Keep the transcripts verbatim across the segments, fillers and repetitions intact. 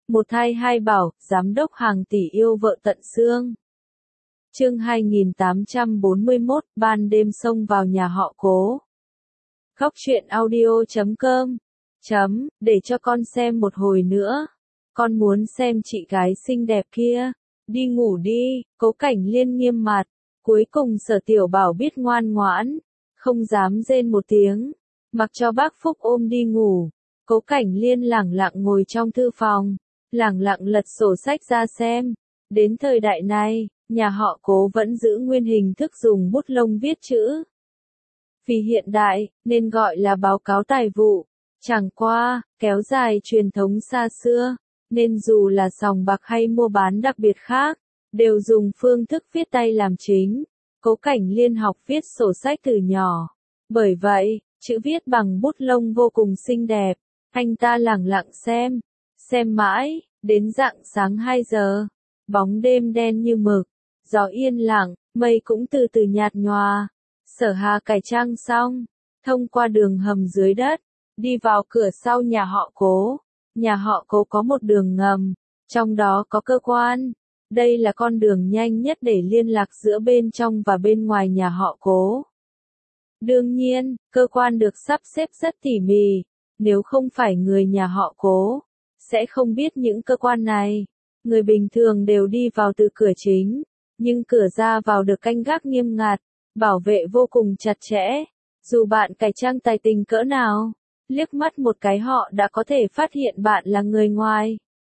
Một thai hai bảo, giám đốc hàng tỷ yêu vợ tận xương. Chương hai nghìn tám trăm bốn mươi mốt, ban đêm xông vào nhà họ Cố. Góc truyện audio chấm com. Chấm, để cho con xem một hồi nữa. Con muốn xem chị gái xinh đẹp kia. Đi ngủ đi, Cố Cảnh Liên nghiêm mặt. Cuối cùng Sở Tiểu Bảo biết ngoan ngoãn, không dám rên một tiếng, mặc cho bác Phúc ôm đi ngủ. Cố Cảnh Liên lẳng lặng ngồi trong thư phòng, lẳng lặng lật sổ sách ra xem. Đến thời đại này, nhà họ Cố vẫn giữ nguyên hình thức dùng bút lông viết chữ. Vì hiện đại, nên gọi là báo cáo tài vụ. Chẳng qua, kéo dài truyền thống xa xưa, nên dù là sòng bạc hay mua bán đặc biệt khác, đều dùng phương thức viết tay làm chính. Cố Cảnh Liên học viết sổ sách từ nhỏ. Bởi vậy, chữ viết bằng bút lông vô cùng xinh đẹp. Anh ta lẳng lặng xem, xem mãi, đến rạng sáng hai giờ. Bóng đêm đen như mực, gió yên lặng, mây cũng từ từ nhạt nhòa. Sở Hà cải trang xong, thông qua đường hầm dưới đất, đi vào cửa sau nhà họ Cố. Nhà họ Cố có một đường ngầm, trong đó có cơ quan. Đây là con đường nhanh nhất để liên lạc giữa bên trong và bên ngoài nhà họ Cố. Đương nhiên, cơ quan được sắp xếp rất tỉ mỉ, nếu không phải người nhà họ Cố, sẽ không biết những cơ quan này. Người bình thường đều đi vào từ cửa chính, nhưng cửa ra vào được canh gác nghiêm ngặt, bảo vệ vô cùng chặt chẽ. Dù bạn cải trang tài tình cỡ nào, liếc mắt một cái họ đã có thể phát hiện bạn là người ngoài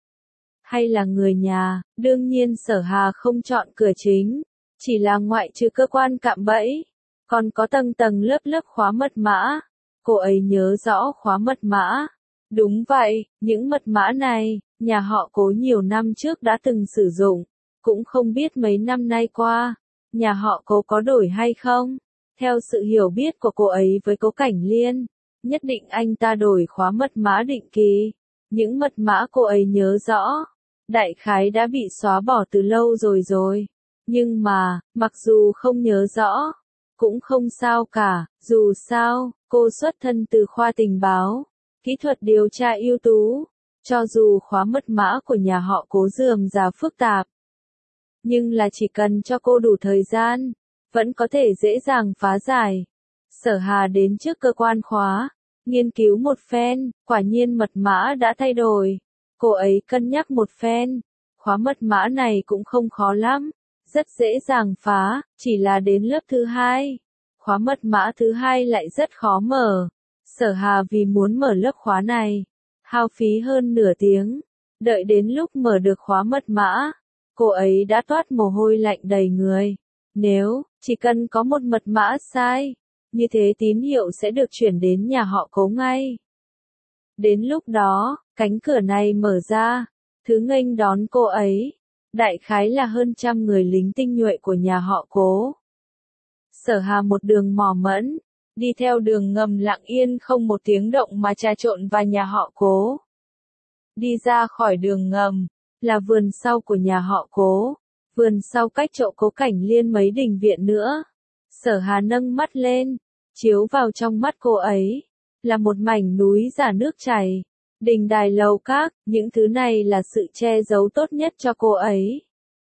hay là người nhà. Đương nhiên Sở Hà không chọn cửa chính, chỉ là ngoại trừ cơ quan cạm bẫy, còn có tầng tầng lớp lớp khóa mật mã. Cô ấy nhớ rõ khóa mật mã. Đúng vậy, những mật mã này, nhà họ Cố nhiều năm trước đã từng sử dụng, cũng không biết mấy năm nay qua, nhà họ Cố có đổi hay không. Theo sự hiểu biết của cô ấy với Cố Cảnh Liên, nhất định anh ta đổi khóa mật mã định kỳ. Những mật mã cô ấy nhớ rõ, đại khái đã bị xóa bỏ từ lâu rồi rồi. Nhưng mà, mặc dù không nhớ rõ, cũng không sao cả, dù sao, cô xuất thân từ khoa tình báo, kỹ thuật điều tra ưu tú. Cho dù khóa mật mã của nhà họ Cố rườm rà phức tạp, nhưng là chỉ cần cho cô đủ thời gian, vẫn có thể dễ dàng phá giải. Sở Hà đến trước cơ quan khóa, nghiên cứu một phen, quả nhiên mật mã đã thay đổi. Cô ấy cân nhắc một phen, khóa mật mã này cũng không khó lắm, rất dễ dàng phá, chỉ là đến lớp thứ hai. Khóa mật mã thứ hai lại rất khó mở. Sở Hà vì muốn mở lớp khóa này, hao phí hơn nửa tiếng. Đợi đến lúc mở được khóa mật mã, cô ấy đã toát mồ hôi lạnh đầy người. Nếu, chỉ cần có một mật mã sai, như thế tín hiệu sẽ được chuyển đến nhà họ Cố ngay. Đến lúc đó, cánh cửa này mở ra, thứ nghênh đón cô ấy, đại khái là hơn trăm người lính tinh nhuệ của nhà họ Cố. Sở Hà một đường mò mẫm, đi theo đường ngầm lặng yên không một tiếng động mà trà trộn vào nhà họ Cố. Đi ra khỏi đường ngầm, là vườn sau của nhà họ Cố. Vườn sau cách chỗ Cố Cảnh Liên mấy đình viện nữa. Sở Hà nâng mắt lên, chiếu vào trong mắt cô ấy, là một mảnh núi giả nước chảy, đình đài lầu các, những thứ này là sự che giấu tốt nhất cho cô ấy.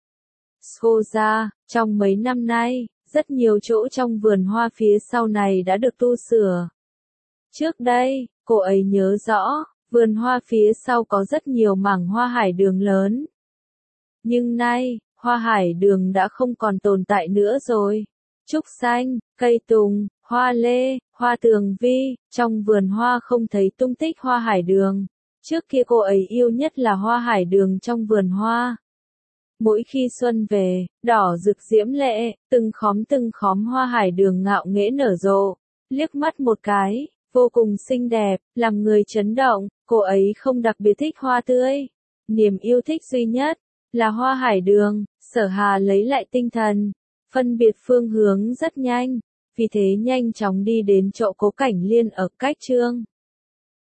Xô ra, trong mấy năm nay, rất nhiều chỗ trong vườn hoa phía sau này đã được tu sửa. Trước đây, cô ấy nhớ rõ, vườn hoa phía sau có rất nhiều mảng hoa hải đường lớn. Nhưng nay, hoa hải đường đã không còn tồn tại nữa rồi. Trúc xanh, cây tùng, hoa lê, hoa tường vi, trong vườn hoa không thấy tung tích hoa hải đường. Trước kia cô ấy yêu nhất là hoa hải đường trong vườn hoa. Mỗi khi xuân về, đỏ rực diễm lệ, từng khóm từng khóm hoa hải đường ngạo nghễ nở rộ. Liếc mắt một cái, vô cùng xinh đẹp, làm người chấn động. Cô ấy không đặc biệt thích hoa tươi. Niềm yêu thích duy nhất là hoa hải đường. Sở Hà lấy lại tinh thần, phân biệt phương hướng rất nhanh, vì thế nhanh chóng đi đến chỗ Cố Cảnh Liên ở cách Trương